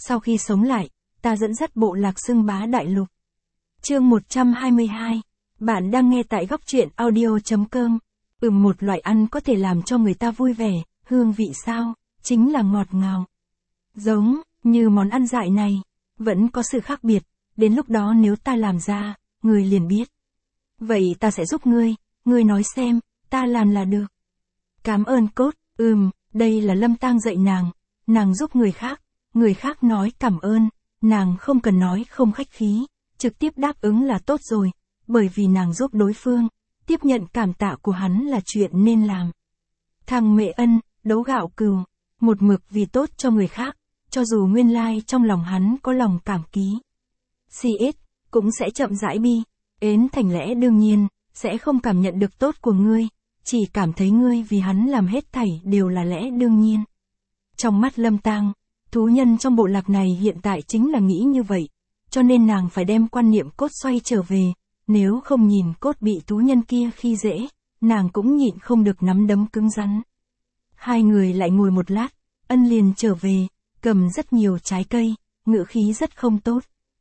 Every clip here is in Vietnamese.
Sau khi sống lại, ta dẫn dắt bộ lạc xưng bá đại lục. Chương 122. Bạn đang nghe tại góc truyện audio.com. Một loại ăn có thể làm cho người ta vui vẻ, hương vị sao? Chính là ngọt ngào. Giống như món ăn dại này, vẫn có sự khác biệt, đến lúc đó nếu ta làm ra, ngươi liền biết. Vậy ta sẽ giúp ngươi nói xem, ta làm là được. Cảm ơn Cốt, đây là Lâm Tang dạy nàng giúp người khác nói cảm ơn, nàng không cần nói không khách khí, trực tiếp đáp ứng là tốt rồi, bởi vì nàng giúp đối phương, tiếp nhận cảm tạ của hắn là chuyện nên làm. Thằng Mệ Ân, đấu gạo cừu, một mực vì tốt cho người khác, cho dù nguyên lai trong lòng hắn có lòng cảm ký. CS, cũng sẽ chậm rãi bi, ến thành lẽ đương nhiên, sẽ không cảm nhận được tốt của ngươi, chỉ cảm thấy ngươi vì hắn làm hết thảy đều là lẽ đương nhiên. Trong mắt Lâm Tang, thú nhân trong bộ lạc này hiện tại chính là nghĩ như vậy, cho nên nàng phải đem quan niệm Cốt xoay trở về, nếu không nhìn Cốt bị thú nhân kia khi dễ, nàng cũng nhịn không được nắm đấm cứng rắn. Hai người lại ngồi một lát, Ân liền trở về, cầm rất nhiều trái cây, ngữ khí rất không tốt.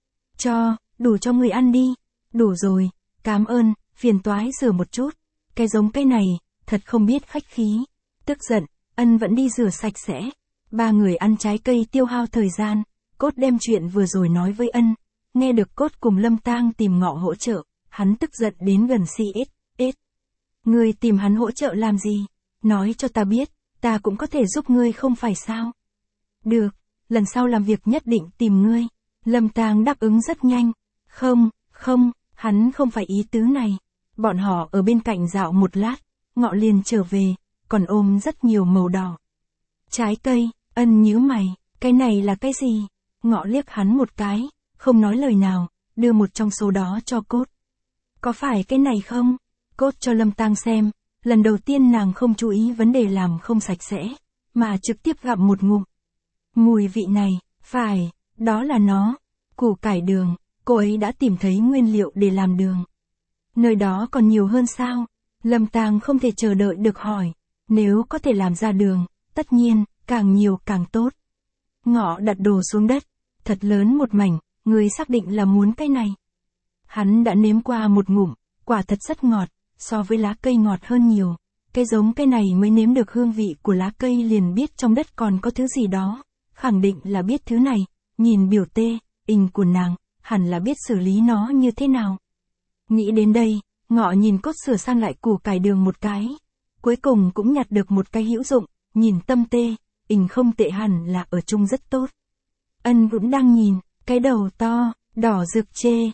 Đủ cho người ăn đi. Đủ rồi, cảm ơn, phiền toái rửa một chút. Cái giống cây này, thật không biết khách khí. Tức giận, Ân vẫn đi rửa sạch sẽ. Ba người ăn trái cây tiêu hao thời gian, Cốt đem chuyện vừa rồi nói với Ân. Nghe được Cốt cùng Lâm Tang tìm Ngọ hỗ trợ, hắn tức giận đến gần CS. Ngươi tìm hắn hỗ trợ làm gì? Nói cho ta biết, ta cũng có thể giúp ngươi không phải sao? Được, lần sau làm việc nhất định tìm ngươi. Lâm Tang đáp ứng rất nhanh. Không, hắn không phải ý tứ này. Bọn họ ở bên cạnh dạo một lát, Ngọ liền trở về, còn ôm rất nhiều màu đỏ. Trái cây, Ân nhíu mày, cái này là cái gì? Ngọ liếc hắn một cái, không nói lời nào, đưa một trong số đó cho Cốt. Có phải cái này không? Cốt cho Lâm Tang xem, lần đầu tiên nàng không chú ý vấn đề làm không sạch sẽ, mà trực tiếp gặm một ngụm. Mùi vị này, phải, đó là nó. Củ cải đường, cô ấy đã tìm thấy nguyên liệu để làm đường. Nơi đó còn nhiều hơn sao? Lâm Tang không thể chờ đợi được hỏi, nếu có thể làm ra đường, tất nhiên, càng nhiều càng tốt. Ngọ đặt đồ xuống đất, thật lớn một mảnh, người xác định là muốn cái này. Hắn đã nếm qua một ngụm, quả thật rất ngọt, so với lá cây ngọt hơn nhiều. Cái giống cây này mới nếm được hương vị của lá cây liền biết trong đất còn có thứ gì đó, khẳng định là biết thứ này, nhìn biểu của nàng, hẳn là biết xử lý nó như thế nào. Nghĩ đến đây, Ngọ nhìn Cốt sửa sang lại củ cải đường một cái, cuối cùng cũng nhặt được một cái hữu dụng, nhìn tâm không tệ hẳn là ở chung rất tốt. Ân cũng đang nhìn, cái đầu to, đỏ rực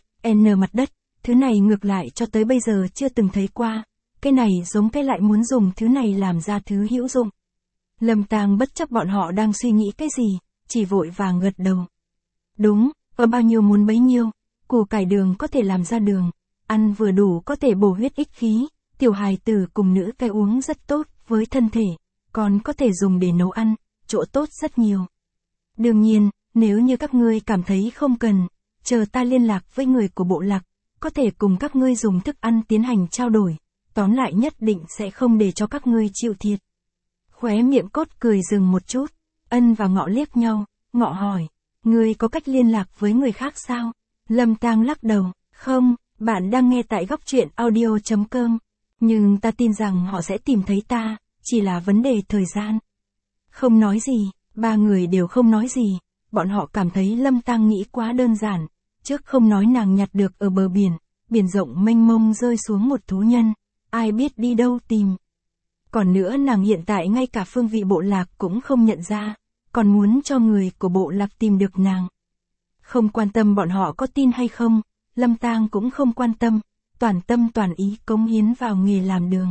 mặt đất, thứ này ngược lại cho tới bây giờ chưa từng thấy qua, cái này giống cái lại muốn dùng thứ này làm ra thứ hữu dụng. Lâm Tang bất chấp bọn họ đang suy nghĩ cái gì, chỉ vội vàng gật đầu. Đúng, ở bao nhiêu muốn bấy nhiêu, củ cải đường có thể làm ra đường, ăn vừa đủ có thể bổ huyết ích khí, tiểu hài tử cùng nữ cái uống rất tốt với thân thể, còn có thể dùng để nấu ăn, chỗ tốt rất nhiều. Đương nhiên, nếu như các ngươi cảm thấy không cần, chờ ta liên lạc với người của bộ lạc, có thể cùng các ngươi dùng thức ăn tiến hành trao đổi, tóm lại nhất định sẽ không để cho các ngươi chịu thiệt. Khóe miệng Cốt cười dừng một chút, Ân và Ngọ liếc nhau, Ngọ hỏi, ngươi có cách liên lạc với người khác sao? Lâm Tang lắc đầu, không, bạn đang nghe tại góc truyện audio.com, nhưng ta tin rằng họ sẽ tìm thấy ta, chỉ là vấn đề thời gian. Không nói gì, ba người đều không nói gì, bọn họ cảm thấy Lâm Tang nghĩ quá đơn giản, trước không nói nàng nhặt được ở bờ biển rộng mênh mông rơi xuống một thú nhân, ai biết đi đâu tìm. Còn nữa nàng hiện tại ngay cả phương vị bộ lạc cũng không nhận ra, còn muốn cho người của bộ lạc tìm được nàng. Không quan tâm bọn họ có tin hay không, Lâm Tang cũng không quan tâm, toàn tâm toàn ý cống hiến vào nghề làm đường.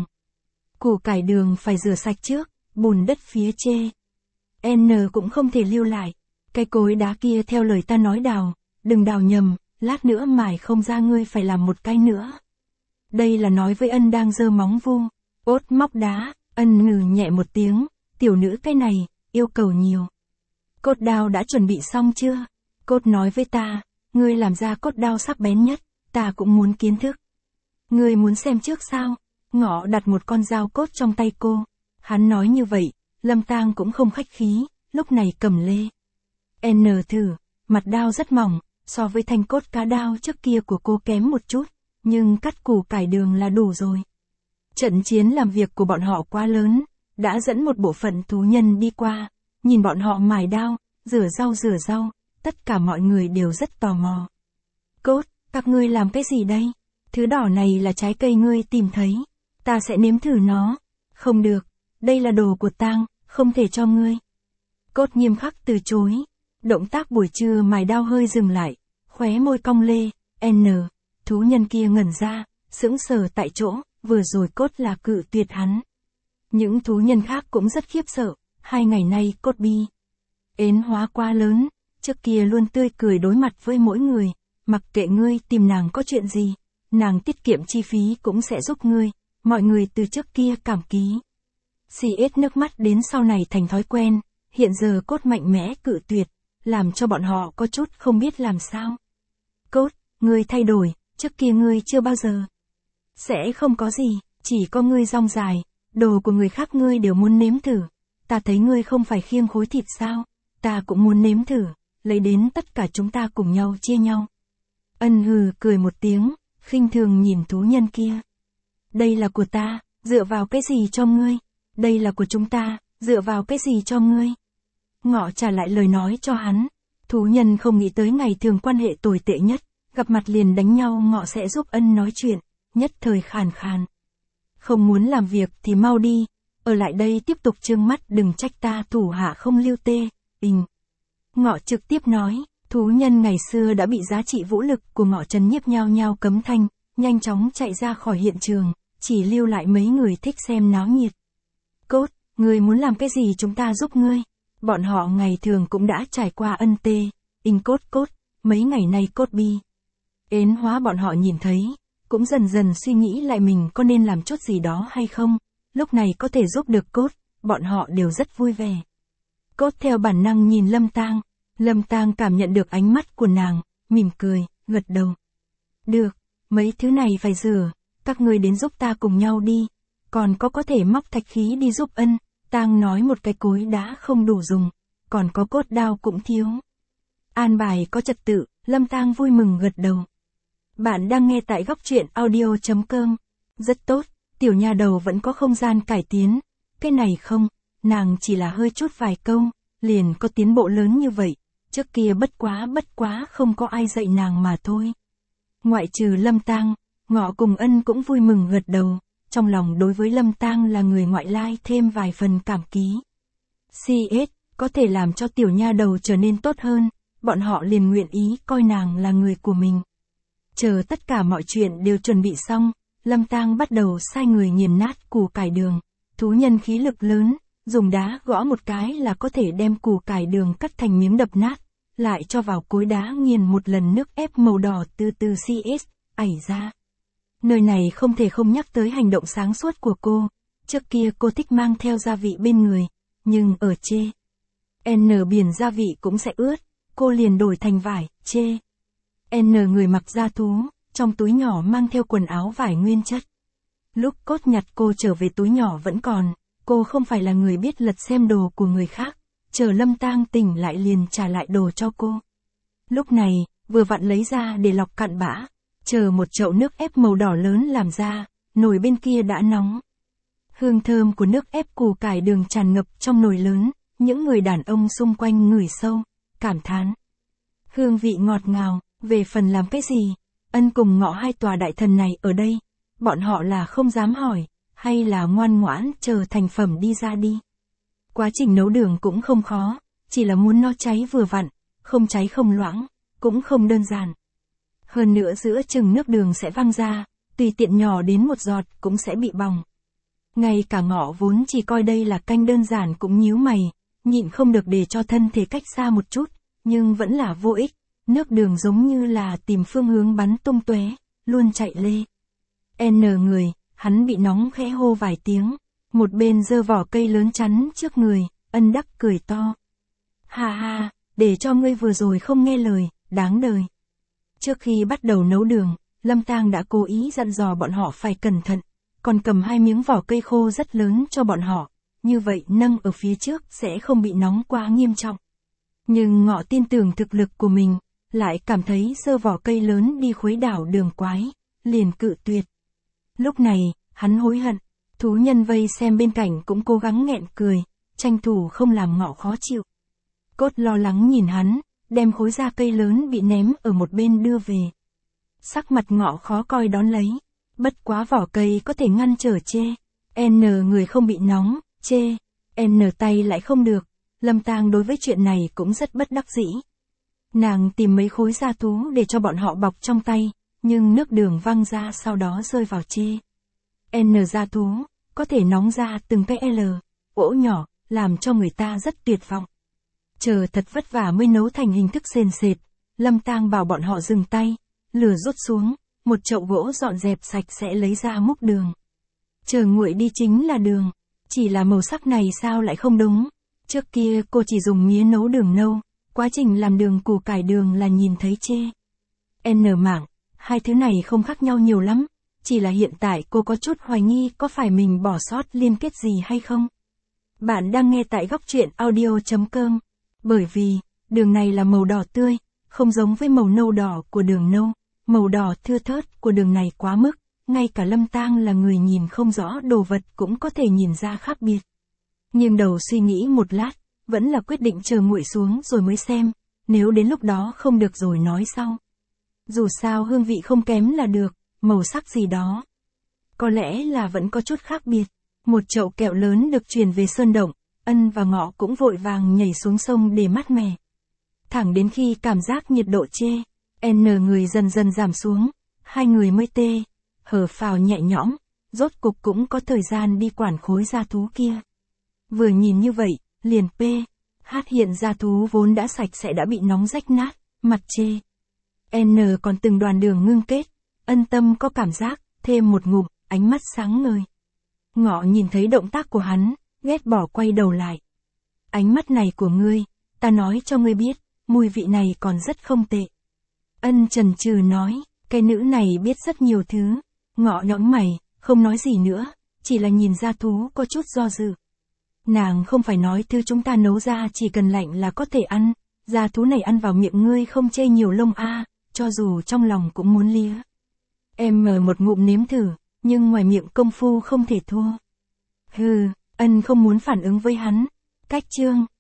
Củ cải đường phải rửa sạch trước, bùn đất phía trên cũng không thể lưu lại. Cái cối đá kia theo lời ta nói đào, đừng đào nhầm, lát nữa mài không ra ngươi phải làm một cái nữa. Đây là nói với Ân đang giơ móng vuông, móc đá, Ân ngừ nhẹ một tiếng, tiểu nữ cái này, yêu cầu nhiều. Cốt đao đã chuẩn bị xong chưa? Cốt nói với ta, ngươi làm ra cốt đao sắc bén nhất, ta cũng muốn kiến thức. Ngươi muốn xem trước sao? Ngọ đặt một con dao cốt trong tay cô. Hắn nói như vậy, Lâm Tang cũng không khách khí, lúc này cầm lê. N thử, mặt đao rất mỏng, so với thanh cốt cá đao trước kia của cô kém một chút, nhưng cắt củ cải đường là đủ rồi. Trận chiến làm việc của bọn họ quá lớn, đã dẫn một bộ phận thú nhân đi qua, nhìn bọn họ mài đao, rửa rau, tất cả mọi người đều rất tò mò. Cốt, các ngươi làm cái gì đây? Thứ đỏ này là trái cây ngươi tìm thấy, ta sẽ nếm thử nó. Không được, đây là đồ của tang, không thể cho ngươi. Cốt nghiêm khắc từ chối. Động tác buổi trưa mài đao hơi dừng lại, khóe môi cong lê, thú nhân kia ngẩn ra, sững sờ tại chỗ, vừa rồi Cốt là cự tuyệt hắn. Những thú nhân khác cũng rất khiếp sợ, 2 ngày nay Cốt bi ến hóa quá lớn, trước kia luôn tươi cười đối mặt với mỗi người, mặc kệ ngươi tìm nàng có chuyện gì, nàng tiết kiệm chi phí cũng sẽ giúp ngươi, mọi người từ trước kia cảm ký. CS nước mắt đến sau này thành thói quen, hiện giờ Cốt mạnh mẽ cự tuyệt, làm cho bọn họ có chút không biết làm sao. Cốt, ngươi thay đổi, trước kia ngươi chưa bao giờ. Sẽ không có gì, chỉ có ngươi rong dài, đồ của người khác ngươi đều muốn nếm thử. Ta thấy ngươi không phải khiêng khối thịt sao, ta cũng muốn nếm thử, lấy đến tất cả chúng ta cùng nhau chia nhau. Ân hừ cười một tiếng, khinh thường nhìn thú nhân kia. Đây là của ta, dựa vào cái gì cho ngươi? Đây là của chúng ta, dựa vào cái gì cho ngươi? Ngọ trả lại lời nói cho hắn. Thú nhân không nghĩ tới ngày thường quan hệ tồi tệ nhất, gặp mặt liền đánh nhau. Ngọ sẽ giúp Ân nói chuyện, nhất thời khàn khàn. Không muốn làm việc thì mau đi, ở lại đây tiếp tục trương mắt, đừng trách ta thủ hạ không lưu tê. Ngọ trực tiếp nói, thú nhân ngày xưa đã bị giá trị vũ lực của Ngọ trấn nhiếp, nhao nhao cấm thanh, nhanh chóng chạy ra khỏi hiện trường, chỉ lưu lại mấy người thích xem náo nhiệt. Cốt, ngươi muốn làm cái gì chúng ta giúp ngươi. Bọn họ ngày thường cũng đã trải qua ân tê, Cốt, mấy ngày nay Cốt bi ến hóa bọn họ nhìn thấy, cũng dần dần suy nghĩ lại mình có nên làm chút gì đó hay không, lúc này có thể giúp được Cốt, bọn họ đều rất vui vẻ. Cốt theo bản năng nhìn Lâm Tang cảm nhận được ánh mắt của nàng, mỉm cười, gật đầu. Được, mấy thứ này phải rửa, các ngươi đến giúp ta cùng nhau đi, còn có thể móc thạch khí đi giúp Ân. Tang nói một cái cối đá không đủ dùng, còn có cốt đao cũng thiếu. An bài có trật tự, Lâm Tang vui mừng gật đầu. Bạn đang nghe tại góc truyện audio.com. Rất tốt, tiểu nha đầu vẫn có không gian cải tiến. Cái này không, nàng chỉ là hơi chút vài câu, liền có tiến bộ lớn như vậy. Trước kia bất quá không có ai dạy nàng mà thôi. Ngoại trừ Lâm Tang, Ngọ cùng Ân cũng vui mừng gật đầu. Trong lòng đối với Lâm Tang là người ngoại lai thêm vài phần cảm ký. CS, có thể làm cho tiểu nha đầu trở nên tốt hơn, bọn họ liền nguyện ý coi nàng là người của mình. Chờ tất cả mọi chuyện đều chuẩn bị xong, Lâm Tang bắt đầu sai người nghiền nát củ cải đường. Thú nhân khí lực lớn, dùng đá gõ một cái là có thể đem củ cải đường cắt thành miếng đập nát, lại cho vào cối đá nghiền một lần, nước ép màu đỏ từ từ CS ảy ra. Nơi này không thể không nhắc tới hành động sáng suốt của cô. Trước kia cô thích mang theo gia vị bên người, nhưng ở biển gia vị cũng sẽ ướt, cô liền đổi thành vải, người mặc da thú, trong túi nhỏ mang theo quần áo vải nguyên chất. Lúc Cốt nhặt cô trở về túi nhỏ vẫn còn, cô không phải là người biết lật xem đồ của người khác, chờ Lâm Tang tỉnh lại liền trả lại đồ cho cô. Lúc này, vừa vặn lấy ra để lọc cặn bã. Chờ một chậu nước ép màu đỏ lớn làm ra, nồi bên kia đã nóng. Hương thơm của nước ép củ cải đường tràn ngập trong nồi lớn, những người đàn ông xung quanh ngửi sâu, cảm thán. Hương vị ngọt ngào, về phần làm cái gì, Ân cùng Ngọ hai tòa đại thần này ở đây, bọn họ là không dám hỏi, hay là ngoan ngoãn chờ thành phẩm đi ra đi. Quá trình nấu đường cũng không khó, chỉ là muốn nó cháy vừa vặn, không cháy không loãng, cũng không đơn giản. Hơn nữa giữa chừng nước đường sẽ văng ra, tùy tiện nhỏ đến một giọt cũng sẽ bị bỏng. Ngay cả Ngọ vốn chỉ coi đây là canh đơn giản cũng nhíu mày, nhịn không được để cho thân thể cách xa một chút, nhưng vẫn là vô ích, nước đường giống như là tìm phương hướng bắn tung tóe, luôn chạy lê. Người, hắn bị nóng khẽ hô vài tiếng, một bên giơ vỏ cây lớn chắn trước người, Ân đắc cười to. Ha, để cho ngươi vừa rồi không nghe lời, đáng đời. Trước khi bắt đầu nấu đường, Lâm Tang đã cố ý dặn dò bọn họ phải cẩn thận, còn cầm 2 miếng vỏ cây khô rất lớn cho bọn họ, như vậy nâng ở phía trước sẽ không bị nóng quá nghiêm trọng. Nhưng Ngọ tin tưởng thực lực của mình, lại cảm thấy giơ vỏ cây lớn đi khuấy đảo Đường Quái, liền cự tuyệt. Lúc này, hắn hối hận, thú nhân vây xem bên cạnh cũng cố gắng nghẹn cười, tranh thủ không làm Ngọ khó chịu. Cốt lo lắng nhìn hắn, đem khối da cây lớn bị ném ở một bên đưa về. Sắc mặt Ngọ khó coi đón lấy, bất quá vỏ cây có thể ngăn trở chê. N người không bị nóng, chê. N tay lại không được. Lâm Tang đối với chuyện này cũng rất bất đắc dĩ. Nàng tìm mấy khối da thú để cho bọn họ bọc trong tay, nhưng nước đường văng ra sau đó rơi vào chê. N da thú, có thể nóng ra từng cái L, ỗ nhỏ, làm cho người ta rất tuyệt vọng. Chờ thật vất vả mới nấu thành hình thức sền sệt, Lâm Tang bảo bọn họ dừng tay, lửa rút xuống, một chậu gỗ dọn dẹp sạch sẽ lấy ra múc đường. Chờ nguội đi chính là đường, chỉ là màu sắc này sao lại không đúng. Trước kia cô chỉ dùng mía nấu đường nâu, quá trình làm đường củ cải đường là nhìn thấy chê. N mảng, hai thứ này không khác nhau nhiều lắm, chỉ là hiện tại cô có chút hoài nghi có phải mình bỏ sót liên kết gì hay không. Bạn đang nghe tại góc truyện audio.com. Bởi vì, đường này là màu đỏ tươi, không giống với màu nâu đỏ của đường nâu, màu đỏ thưa thớt của đường này quá mức, ngay cả Lâm Tang là người nhìn không rõ đồ vật cũng có thể nhìn ra khác biệt. Nhưng đầu suy nghĩ một lát, vẫn là quyết định chờ nguội xuống rồi mới xem, nếu đến lúc đó không được rồi nói sau. Dù sao hương vị không kém là được, màu sắc gì đó. Có lẽ là vẫn có chút khác biệt. Một chậu kẹo lớn được truyền về sơn động, Ân và Ngọ cũng vội vàng nhảy xuống sông để mát mẻ. Thẳng đến khi cảm giác nhiệt độ chê, N người dần dần giảm xuống, hai người mới hở phào nhẹ nhõm, rốt cục cũng có thời gian đi quản khối da thú kia. Vừa nhìn như vậy, liền hiện da thú vốn đã sạch sẽ đã bị nóng rách nát, mặt chê. N còn từng đoàn đường ngưng kết, Ân tâm có cảm giác, thêm một ngụm, ánh mắt sáng ngời. Ngọ nhìn thấy động tác của hắn, ghét bỏ quay đầu lại. Ánh mắt này của ngươi, ta nói cho ngươi biết, mùi vị này còn rất không tệ. Ân chần chừ nói, cái nữ này biết rất nhiều thứ. Ngọ nhõng mày, không nói gì nữa, chỉ là nhìn da thú có chút do dự. Nàng không phải nói thứ chúng ta nấu ra chỉ cần lạnh là có thể ăn, da thú này ăn vào miệng ngươi không chê nhiều lông cho dù trong lòng cũng muốn lía. Em mở một ngụm nếm thử, nhưng ngoài miệng công phu không thể thua. Ân không muốn phản ứng với hắn. Cách chương